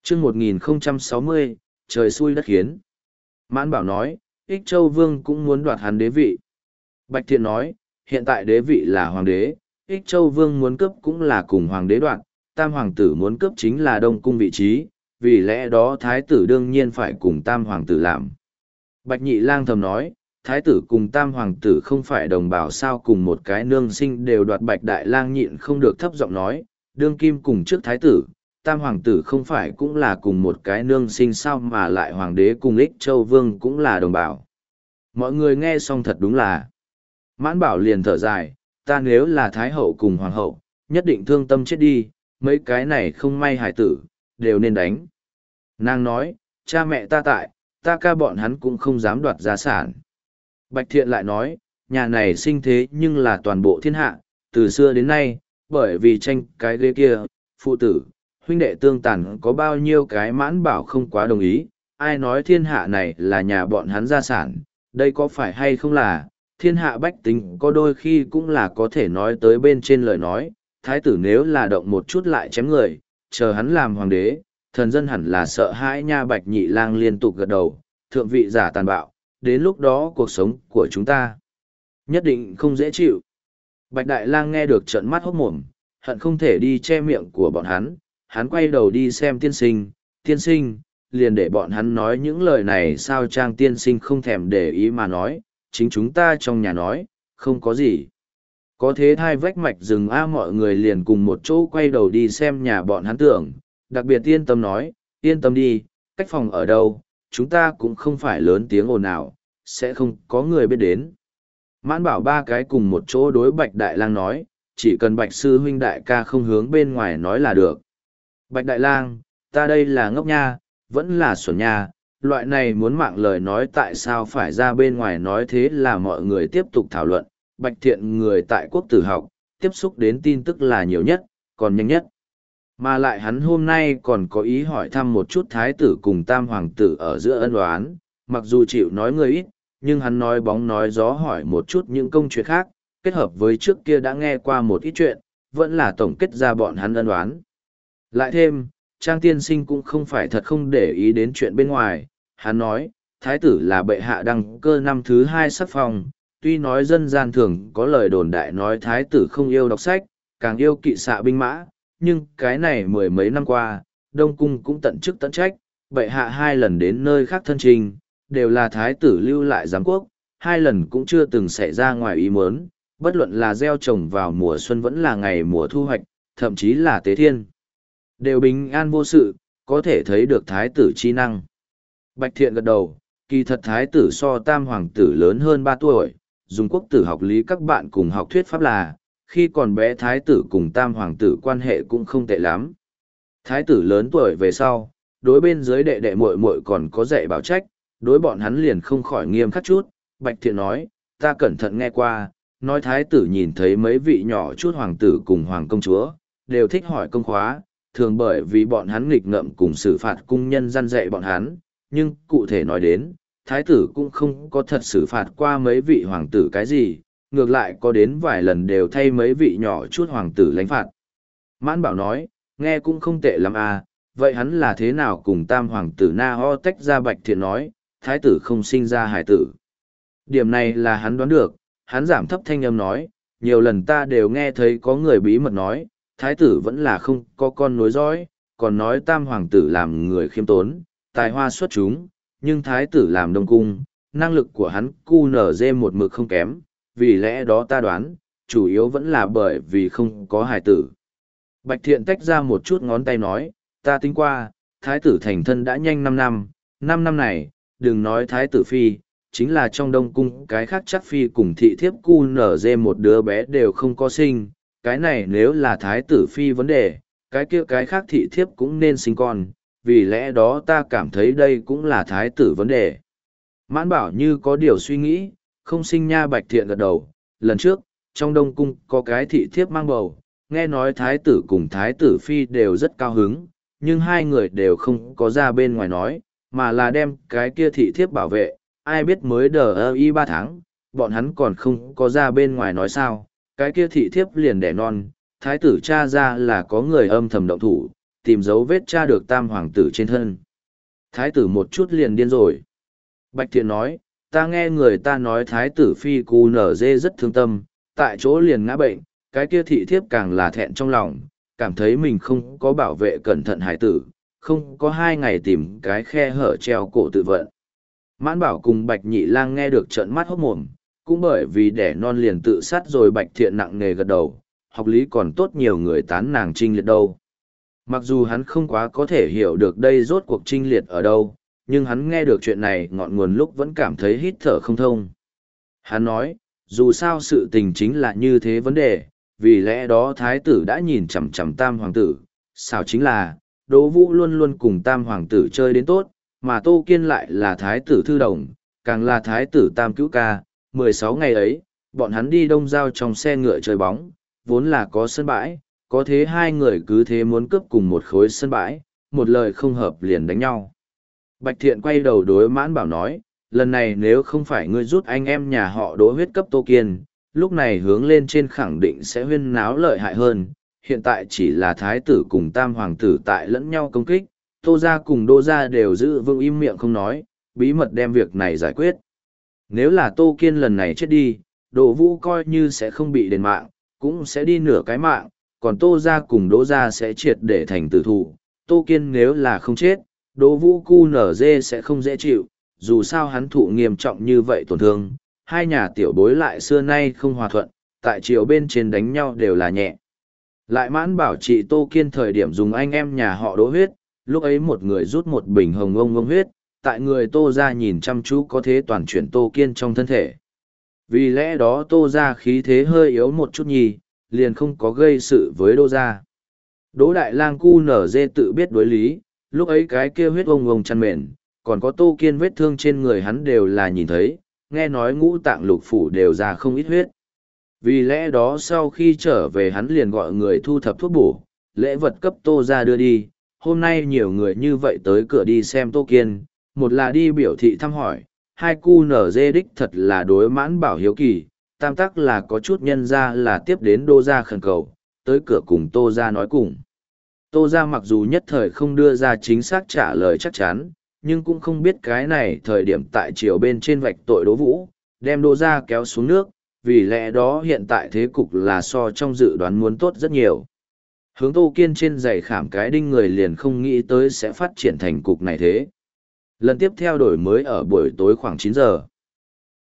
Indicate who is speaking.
Speaker 1: chương 1060, trời xui đất khiến. Mãn Bảo nói, Ích Châu Vương cũng muốn đoạt hắn đế vị. Bạch Thiện nói, hiện tại đế vị là hoàng đế, Ích Châu Vương muốn cướp cũng là cùng hoàng đế đoạt, tam hoàng tử muốn cướp chính là Đông Cung vị trí, vì lẽ đó thái tử đương nhiên phải cùng tam hoàng tử làm. Bạch Nhị Lang thầm nói, thái tử cùng tam hoàng tử không phải đồng bào sao, cùng một cái nương sinh đều đoạt. Bạch Đại Lang nhịn không được thấp giọng nói, đương kim cùng trước thái tử, tam hoàng tử không phải cũng là cùng một cái nương sinh sao, mà lại hoàng đế cùng Ích Châu Vương cũng là đồng bào. Mọi người nghe xong thật đúng là. Mãn Bảo liền thở dài, ta nếu là thái hậu cùng hoàng hậu, nhất định thương tâm chết đi, mấy cái này không may hải tử, đều nên đánh. Nàng nói, cha mẹ ta tại, ta ca bọn hắn cũng không dám đoạt gia sản. Bạch Thiện lại nói, nhà này sinh thế nhưng là toàn bộ thiên hạ, từ xưa đến nay, bởi vì tranh cái ghế kia, phụ tử, huynh đệ tương tàn có bao nhiêu cái. Mãn Bảo không quá đồng ý, ai nói thiên hạ này là nhà bọn hắn gia sản, đây có phải hay không là, thiên hạ bách tính có đôi khi cũng là có thể nói tới bên trên lời nói, thái tử nếu là động một chút lại chém người, chờ hắn làm hoàng đế, thần dân hẳn là sợ hãi nha. Bạch Nhị Lang liên tục gật đầu, thượng vị giả tàn bạo, đến lúc đó cuộc sống của chúng ta nhất định không dễ chịu. Bạch Đại Lang nghe được trợn mắt hốt mồm, hận không thể đi che miệng của bọn hắn quay đầu đi xem tiên sinh, liền để bọn hắn nói những lời này sao. Trang tiên sinh không thèm để ý mà nói, chính chúng ta trong nhà nói, không có gì. Có thế thai vách mạch rừng a. Mọi người liền cùng một chỗ quay đầu đi xem nhà bọn hắn. Tưởng đặc biệt yên tâm nói, yên tâm đi, cách phòng ở đâu, chúng ta cũng không phải lớn tiếng ồn ào, sẽ không có người biết đến. Mãn Bảo ba cái cùng một chỗ đối Bạch Đại Lang nói, chỉ cần Bạch sư huynh đại ca không hướng bên ngoài nói là được. Bạch Đại Lang, ta đây là ngốc nha, vẫn là xuẩn nha, loại này muốn mạng lời nói tại sao phải ra bên ngoài nói. Thế là mọi người tiếp tục thảo luận. Bạch Thiện người tại quốc tử học, tiếp xúc đến tin tức là nhiều nhất, còn nhanh nhất. Mà lại hắn hôm nay còn có ý hỏi thăm một chút thái tử cùng tam hoàng tử ở giữa ân oán, mặc dù chịu nói người ít, nhưng hắn nói bóng nói gió hỏi một chút những công chuyện khác, kết hợp với trước kia đã nghe qua một ít chuyện, vẫn là tổng kết ra bọn hắn ân oán. Lại thêm, Trang tiên sinh cũng không phải thật không để ý đến chuyện bên ngoài, hắn nói, thái tử là bệ hạ đăng cơ năm thứ 2 sắc phong, tuy nói dân gian thường có lời đồn đại nói thái tử không yêu đọc sách, càng yêu kỵ xạ binh mã, nhưng cái này mười mấy năm qua, Đông Cung cũng tận chức tận trách, bệ hạ 2 lần đến nơi khác thân trình, đều là thái tử lưu lại giám quốc, 2 lần cũng chưa từng xảy ra ngoài ý muốn, bất luận là gieo trồng vào mùa xuân vẫn là ngày mùa thu hoạch, thậm chí là tế thiên, đều bình an vô sự, có thể thấy được thái tử chi năng. Bạch Thiện gật đầu, kỳ thật thái tử so tam hoàng tử lớn hơn 3 tuổi, dùng quốc tử học lý các bạn cùng học thuyết pháp là, khi còn bé thái tử cùng tam hoàng tử quan hệ cũng không tệ lắm. Thái tử lớn tuổi về sau, đối bên dưới đệ đệ muội muội còn có dạy bảo trách, đối bọn hắn liền không khỏi nghiêm khắc chút. Bạch Thiện nói, ta cẩn thận nghe qua, nói thái tử nhìn thấy mấy vị nhỏ chút hoàng tử cùng hoàng công chúa, đều thích hỏi công khóa, thường bởi vì bọn hắn nghịch ngợm cùng xử phạt cung nhân răn dạy bọn hắn, nhưng cụ thể nói đến, thái tử cũng không có thật xử phạt qua mấy vị hoàng tử cái gì, ngược lại có đến vài lần đều thay mấy vị nhỏ chút hoàng tử lãnh phạt. Mãn Bảo nói, nghe cũng không tệ lắm à, vậy hắn là thế nào cùng tam hoàng tử Na Ho tách ra? Bạch Thiện nói, thái tử không sinh ra hải tử. Điểm này là hắn đoán được, hắn giảm thấp thanh âm nói, nhiều lần ta đều nghe thấy có người bí mật nói, thái tử vẫn là không có con nối dõi, còn nói tam hoàng tử làm người khiêm tốn, tài hoa xuất chúng, nhưng thái tử làm Đông Cung, năng lực của hắn QNZ một mực không kém, vì lẽ đó ta đoán, chủ yếu vẫn là bởi vì không có hài tử. Bạch Thiện tách ra một chút ngón tay nói, ta tính qua, thái tử thành thân đã nhanh 5 năm, 5 năm này, đừng nói thái tử phi, chính là trong Đông Cung cái khác chắc phi cùng thị thiếp QNZ một đứa bé đều không có sinh, cái này nếu là thái tử phi vấn đề, cái kia cái khác thị thiếp cũng nên sinh con, vì lẽ đó ta cảm thấy đây cũng là thái tử vấn đề. Mãn Bảo như có điều suy nghĩ, không sinh nha. Bạch Thiện gật đầu, lần trước, trong Đông Cung có cái thị thiếp mang bầu, nghe nói thái tử cùng thái tử phi đều rất cao hứng, nhưng hai người đều không có ra bên ngoài nói, mà là đem cái kia thị thiếp bảo vệ, ai biết mới đờ y 3 tháng, bọn hắn còn không có ra bên ngoài nói sao, cái kia thị thiếp liền đẻ non, thái tử tra ra là có người âm thầm động thủ, tìm dấu vết tra được tam hoàng tử trên thân. Thái tử một chút liền điên rồi. Bạch Thiện nói, ta nghe người ta nói thái tử phi cu nở dê rất thương tâm, tại chỗ liền ngã bệnh, cái kia thị thiếp càng là thẹn trong lòng, cảm thấy mình không có bảo vệ cẩn thận hải tử, không có 2 ngày tìm cái khe hở treo cổ tự vận. Mãn Bảo cùng Bạch Nhị Lang nghe được trợn mắt hốt mồm, cũng bởi vì đẻ non liền tự sát rồi. Bạch Thiện nặng nề gật đầu, học lý còn tốt nhiều người tán nàng Trinh Liệt đâu. Mặc dù hắn không quá có thể hiểu được đây rốt cuộc Trinh Liệt ở đâu, nhưng hắn nghe được chuyện này ngọn nguồn lúc vẫn cảm thấy hít thở không thông. Hắn nói, dù sao sự tình chính là như thế vấn đề, vì lẽ đó thái tử đã nhìn chằm chằm tam hoàng tử, sao chính là, Đỗ Vũ luôn luôn cùng tam hoàng tử chơi đến tốt, mà Tô Kiên lại là thái tử thư đồng, càng là thái tử tam cứu ca. 16 ngày ấy, bọn hắn đi đông giao trong xe ngựa chơi bóng, vốn là có sân bãi, có thế hai người cứ thế muốn cướp cùng một khối sân bãi, một lời không hợp liền đánh nhau. Bạch Thiện quay đầu đối Mãn Bảo nói, lần này nếu không phải ngươi rút anh em nhà họ Đỗ huyết cấp Tô Kiên, lúc này hướng lên trên khẳng định sẽ huyên náo lợi hại hơn, hiện tại chỉ là thái tử cùng tam hoàng tử tại lẫn nhau công kích, Tô gia cùng Đỗ gia đều giữ vững im miệng không nói, bí mật đem việc này giải quyết. Nếu là Tô Kiên lần này chết đi, Đỗ Vũ coi như sẽ không bị đền mạng, cũng sẽ đi nửa cái mạng, còn Tô gia cùng Đỗ gia sẽ triệt để thành tử thủ. Tô Kiên nếu là không chết, Đỗ Vũ cu nở dê sẽ không dễ chịu, dù sao hắn thụ nghiêm trọng như vậy tổn thương, hai nhà tiểu bối lại xưa nay không hòa thuận, tại triều bên trên đánh nhau đều là nhẹ. Lại Mãn Bảo trị Tô Kiên thời điểm dùng anh em nhà họ Đỗ huyết, lúc ấy một người rút một bình hồng ông huyết, tại người Tô gia nhìn chăm chú có thế toàn chuyển Tô Kiên trong thân thể. Vì lẽ đó Tô gia khí thế hơi yếu một chút nhì, liền không có gây sự với Đỗ gia. Đỗ Đại Lang cu nở dê tự biết đối lý, lúc ấy cái kia huyết ông chăn mền, còn có Tô Kiên vết thương trên người hắn đều là nhìn thấy, nghe nói ngũ tạng lục phủ đều ra không ít huyết. Vì lẽ đó sau khi trở về hắn liền gọi người thu thập thuốc bổ, lễ vật cấp Tô gia đưa đi. Hôm nay nhiều người như vậy tới cửa đi xem Tô Kiên, một là đi biểu thị thăm hỏi, hai cu nở dê đích thật là đối Mãn Bảo hiếu kỳ, tam tắc là có chút nhân ra là tiếp đến Đô gia khẩn cầu, tới cửa cùng Tô gia nói cùng. Tô gia mặc dù nhất thời không đưa ra chính xác trả lời chắc chắn, nhưng cũng không biết cái này thời điểm tại triều bên trên vạch tội Đỗ Vũ, đem Đô gia kéo xuống nước, vì lẽ đó hiện tại thế cục là so trong dự đoán muốn tốt rất nhiều. Hướng Tô Kiên trên giày khảm cái đinh người liền không nghĩ tới sẽ phát triển thành cục này thế. Lần tiếp theo đổi mới ở buổi tối khoảng 9 giờ.